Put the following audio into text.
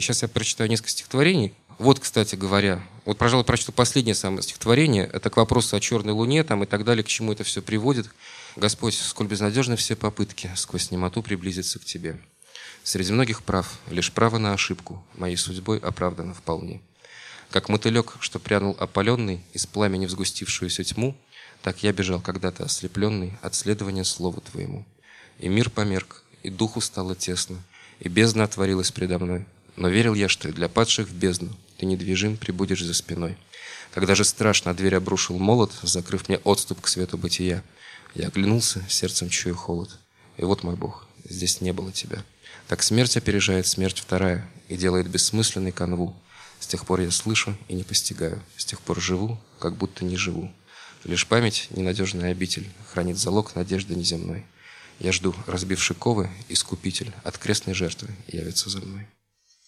сейчас я прочитаю несколько стихотворений. Вот, кстати говоря, вот, пожалуй, прочту последнее самое стихотворение. Это к вопросу о черной луне там, и так далее, к чему это все приводит. «Господь, сколь безнадежны все попытки сквозь немоту приблизиться к Тебе. Среди многих прав, лишь право на ошибку моей судьбой оправдано вполне. Как мотылек, что прянул опаленный из пламени в сгустившуюся тьму, так я бежал когда-то ослепленный от следования слову Твоему. И мир померк, и духу стало тесно, и бездна отворилась предо мной. Но верил я, что и для падших в бездну Ты недвижим прибудешь за спиной. Когда же страшно дверь обрушил молот, закрыв мне отступ к свету бытия, я оглянулся, сердцем чую холод. И вот, мой Бог, здесь не было Тебя. Так смерть опережает смерть вторая и делает бессмысленной канву. С тех пор я слышу и не постигаю, с тех пор живу, как будто не живу. Лишь память, ненадежная обитель, хранит залог надежды неземной. Я жду, разбивши ковы, искупитель от крестной жертвы явится за мной».